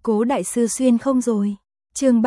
Cố đại sư xuyên không rồi. Chương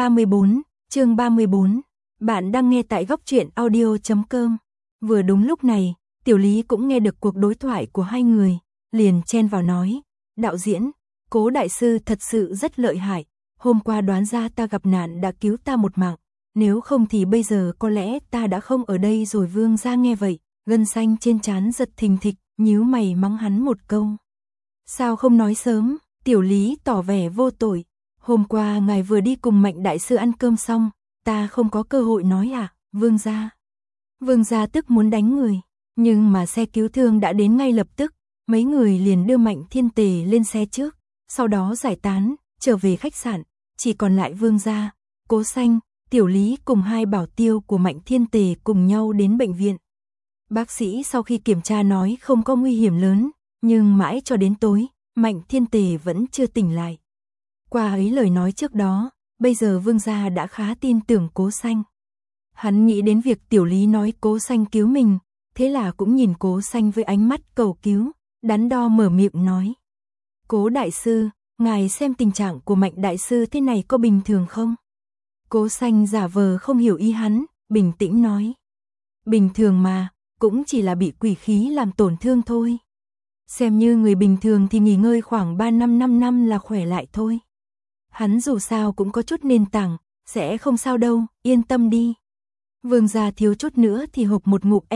34. Bạn đang nghe tại góc truyện audio.com. Vừa đúng lúc này, Tiểu Lý cũng nghe được cuộc đối thoại của hai người, liền chen vào nói, đạo diễn, Cố đại sư thật sự rất lợi hại, hôm qua đoán ra ta gặp nạn đã cứu ta một mạng, nếu không thì bây giờ có lẽ ta đã không ở đây rồi. Vương gia nghe vậy, gân xanh trên trán giật thình thịch, nhíu mày mắng hắn một câu. Sao không nói sớm? Tiểu Lý tỏ vẻ vô tội. Hôm qua ngài vừa đi cùng Mạnh đại sư ăn cơm xong, ta không có cơ hội nói à, Vương gia. Vương gia tức muốn đánh người, nhưng mà xe cứu thương đã đến ngay lập tức, mấy người liền đưa Mạnh Thiên Tề lên xe trước, sau đó giải tán, trở về khách sạn, chỉ còn lại Vương gia, Cố Xanh, Tiểu Lý cùng hai bảo tiêu của Mạnh Thiên Tề cùng nhau đến bệnh viện. Bác sĩ sau khi kiểm tra nói không có nguy hiểm lớn, nhưng mãi cho đến tối, Mạnh Thiên Tề vẫn chưa tỉnh lại. Qua ấy lời nói trước đó, bây giờ Vương gia đã khá tin tưởng Cố Xanh. Hắn nghĩ đến việc Tiểu Lý nói Cố Xanh cứu mình, thế là cũng nhìn Cố Xanh với ánh mắt cầu cứu, đắn đo mở miệng nói. Cố đại sư, ngài xem tình trạng của Mạnh đại sư thế này có bình thường không? Cố Xanh giả vờ không hiểu ý hắn, bình tĩnh nói. Bình thường mà, cũng chỉ là bị quỷ khí làm tổn thương thôi. Xem như người bình thường thì nghỉ ngơi khoảng 3-5 năm là khỏe lại thôi. Hắn dù sao cũng có chút nền tảng, sẽ không sao đâu, yên tâm đi. Vương gia thiếu chút nữa thì hộc một ngụm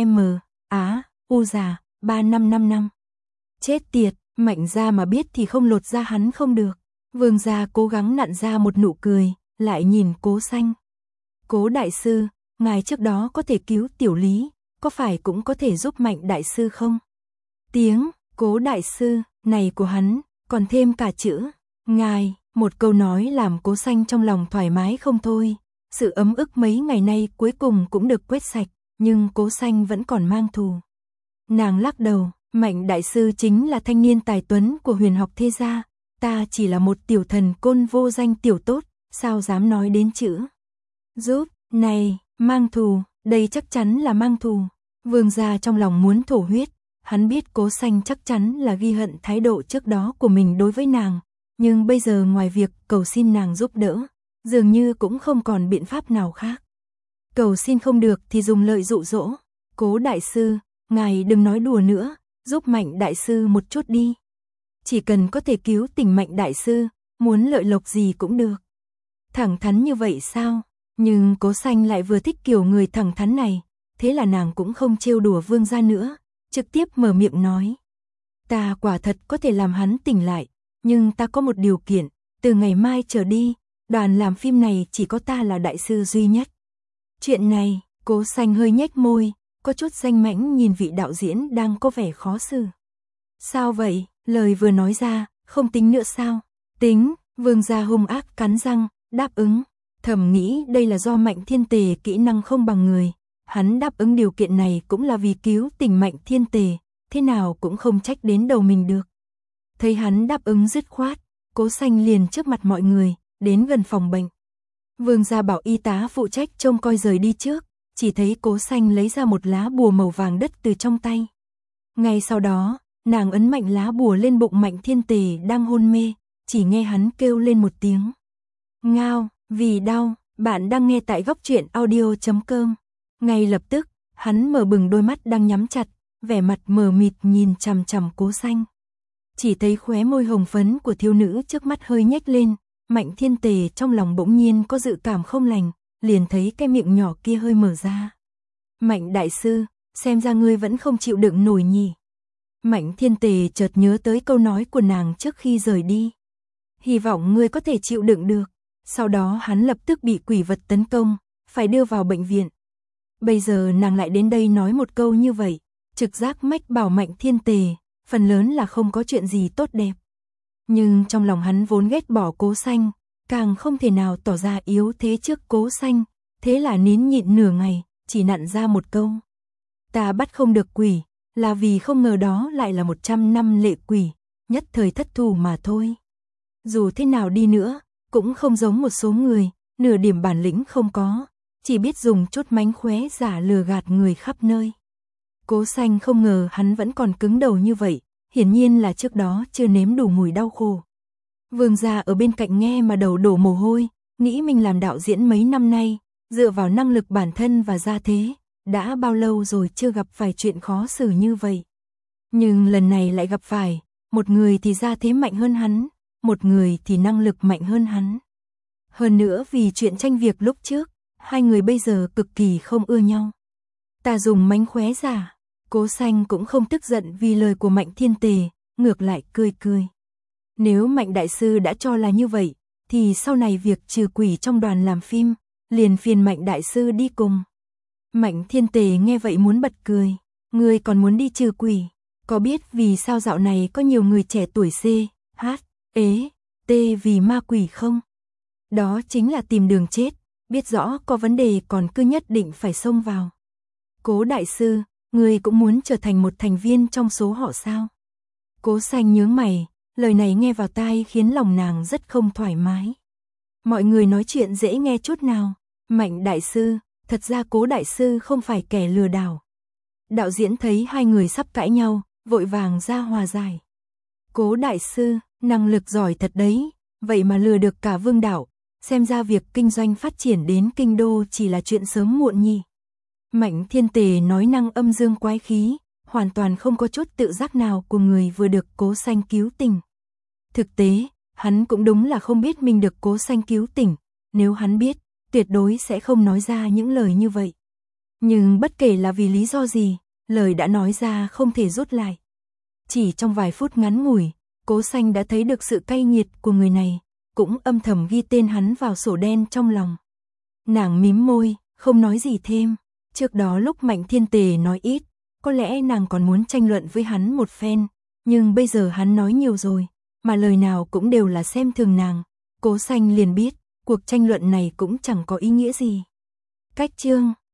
u già, 3-5 năm. Chết tiệt, Mạnh gia mà biết thì không lột ra hắn không được. Vương gia cố gắng nặn ra một nụ cười, lại nhìn Cố Xanh. Cố đại sư, ngài trước đó có thể cứu Tiểu Lý, có phải cũng có thể giúp Mạnh đại sư không? Tiếng Cố đại sư này của hắn, còn thêm cả chữ ngài, một câu nói làm Cố Xanh trong lòng thoải mái không thôi. Sự ấm ức mấy ngày nay cuối cùng cũng được quét sạch, nhưng Cố Xanh vẫn còn mang thù. Nàng lắc đầu, Mạnh đại sư chính là thanh niên tài tuấn của Huyền học thế gia, ta chỉ là một tiểu thần côn vô danh tiểu tốt, sao dám nói đến chữ giúp. Này, mang thù, đây chắc chắn là mang thù. Vương gia trong lòng muốn thổ huyết, hắn biết Cố Xanh chắc chắn là ghi hận thái độ trước đó của mình đối với nàng, nhưng bây giờ ngoài việc cầu xin nàng giúp đỡ, dường như cũng không còn biện pháp nào khác. Cầu xin không được thì dùng lợi dụ dỗ. Cố đại sư, ngài đừng nói đùa nữa, giúp Mạnh đại sư một chút đi. Chỉ cần có thể cứu tỉnh Mạnh đại sư, muốn lợi lộc gì cũng được. Thẳng thắn như vậy sao? Nhưng Cố Xanh lại vừa thích kiểu người thẳng thắn này, thế là nàng cũng không trêu đùa Vương gia nữa, trực tiếp mở miệng nói. Ta quả thật có thể làm hắn tỉnh lại, nhưng ta có một điều kiện, từ ngày mai trở đi, đoàn làm phim này chỉ có ta là đại sư duy nhất. Chuyện này, Cố Xanh hơi nhếch môi, có chút danh mãnh nhìn vị đạo diễn đang có vẻ khó xử. Sao vậy, lời vừa nói ra, không tính nữa sao? Tính, Vương gia hung ác cắn răng, đáp ứng. Thầm nghĩ đây là do Mạnh Thiên Tề kỹ năng không bằng người, hắn đáp ứng điều kiện này cũng là vì cứu tỉnh Mạnh Thiên Tề, thế nào cũng không trách đến đầu mình được. Thấy hắn đáp ứng dứt khoát, Cố Xanh liền trước mặt mọi người, đến gần phòng bệnh. Vương gia bảo y tá phụ trách trông coi rời đi trước, chỉ thấy Cố Xanh lấy ra một lá bùa màu vàng đất từ trong tay. Ngay sau đó, nàng ấn mạnh lá bùa lên bụng Mạnh Thiên Tề đang hôn mê, chỉ nghe hắn kêu lên một tiếng. Ngao, vì đau. Bạn đang nghe tại góc truyện audio.com. Ngay lập tức, hắn mở bừng đôi mắt đang nhắm chặt, vẻ mặt mờ mịt nhìn chằm chằm Cố Xanh. Chỉ thấy khóe môi hồng phấn của thiếu nữ trước mắt hơi nhếch lên, Mạnh Thiên Tề trong lòng bỗng nhiên có dự cảm không lành, liền thấy cái miệng nhỏ kia hơi mở ra. Mạnh đại sư, xem ra ngươi vẫn không chịu đựng nổi nhỉ. Mạnh Thiên Tề chợt nhớ tới câu nói của nàng trước khi rời đi. Hy vọng ngươi có thể chịu đựng được. Sau đó hắn lập tức bị quỷ vật tấn công, phải đưa vào bệnh viện. Bây giờ nàng lại đến đây nói một câu như vậy, trực giác mách bảo Mạnh Thiên Tề, phần lớn là không có chuyện gì tốt đẹp. Nhưng trong lòng hắn vốn ghét bỏ Cố Xanh, càng không thể nào tỏ ra yếu thế trước Cố Xanh, thế là nín nhịn nửa ngày, chỉ nặn ra một câu. Ta bắt không được quỷ, là vì không ngờ đó lại là 100 năm lệ quỷ, nhất thời thất thủ mà thôi. Dù thế nào đi nữa, cũng không giống một số người, nửa điểm bản lĩnh không có, chỉ biết dùng chút mánh khóe giả lừa gạt người khắp nơi. Cố Xanh không ngờ hắn vẫn còn cứng đầu như vậy, hiển nhiên là trước đó chưa nếm đủ mùi đau khổ. Vương gia ở bên cạnh nghe mà đầu đổ mồ hôi, nghĩ mình làm đạo diễn mấy năm nay, dựa vào năng lực bản thân và gia thế, đã bao lâu rồi chưa gặp phải chuyện khó xử như vậy. Nhưng lần này lại gặp phải, một người thì gia thế mạnh hơn hắn, một người thì năng lực mạnh hơn hắn. Hơn nữa vì chuyện tranh việc lúc trước, hai người bây giờ cực kỳ không ưa nhau. Ta dùng mánh khóe giả, Cố Xanh cũng không tức giận vì lời của Mạnh Thiên Tề, ngược lại cười cười. Nếu Mạnh đại sư đã cho là như vậy, thì sau này việc trừ quỷ trong đoàn làm phim, liền phiền Mạnh đại sư đi cùng. Mạnh Thiên Tề nghe vậy muốn bật cười, ngươi còn muốn đi trừ quỷ, có biết vì sao dạo này có nhiều người trẻ tuổi C, H, E, T vì ma quỷ không? Đó chính là tìm đường chết, biết rõ có vấn đề còn cứ nhất định phải xông vào. Cố đại sư, ngươi cũng muốn trở thành một thành viên trong số họ sao? Cố Xanh nhướng mày, lời này nghe vào tai khiến lòng nàng rất không thoải mái. Mọi người nói chuyện dễ nghe chút nào. Mạnh đại sư, thật ra Cố đại sư không phải kẻ lừa đảo. Đạo diễn thấy hai người sắp cãi nhau, vội vàng ra hòa giải. Cố đại sư, năng lực giỏi thật đấy, vậy mà lừa được cả Vương đạo, xem ra việc kinh doanh phát triển đến kinh đô chỉ là chuyện sớm muộn nhỉ. Mạnh Thiên Tề nói năng âm dương quái khí, hoàn toàn không có chút tự giác nào của người vừa được Cố Xanh cứu tỉnh. Thực tế, hắn cũng đúng là không biết mình được Cố Xanh cứu tỉnh, nếu hắn biết, tuyệt đối sẽ không nói ra những lời như vậy. Nhưng bất kể là vì lý do gì, lời đã nói ra không thể rút lại. Chỉ trong vài phút ngắn ngủi, Cố Xanh đã thấy được sự cay nghiệt của người này, cũng âm thầm ghi tên hắn vào sổ đen trong lòng. Nàng mím môi, không nói gì thêm. Trước đó lúc Mạnh Thiên Tề nói ít, có lẽ nàng còn muốn tranh luận với hắn một phen, nhưng bây giờ hắn nói nhiều rồi, mà lời nào cũng đều là xem thường nàng. Cố Xanh liền biết, cuộc tranh luận này cũng chẳng có ý nghĩa gì. Cách chương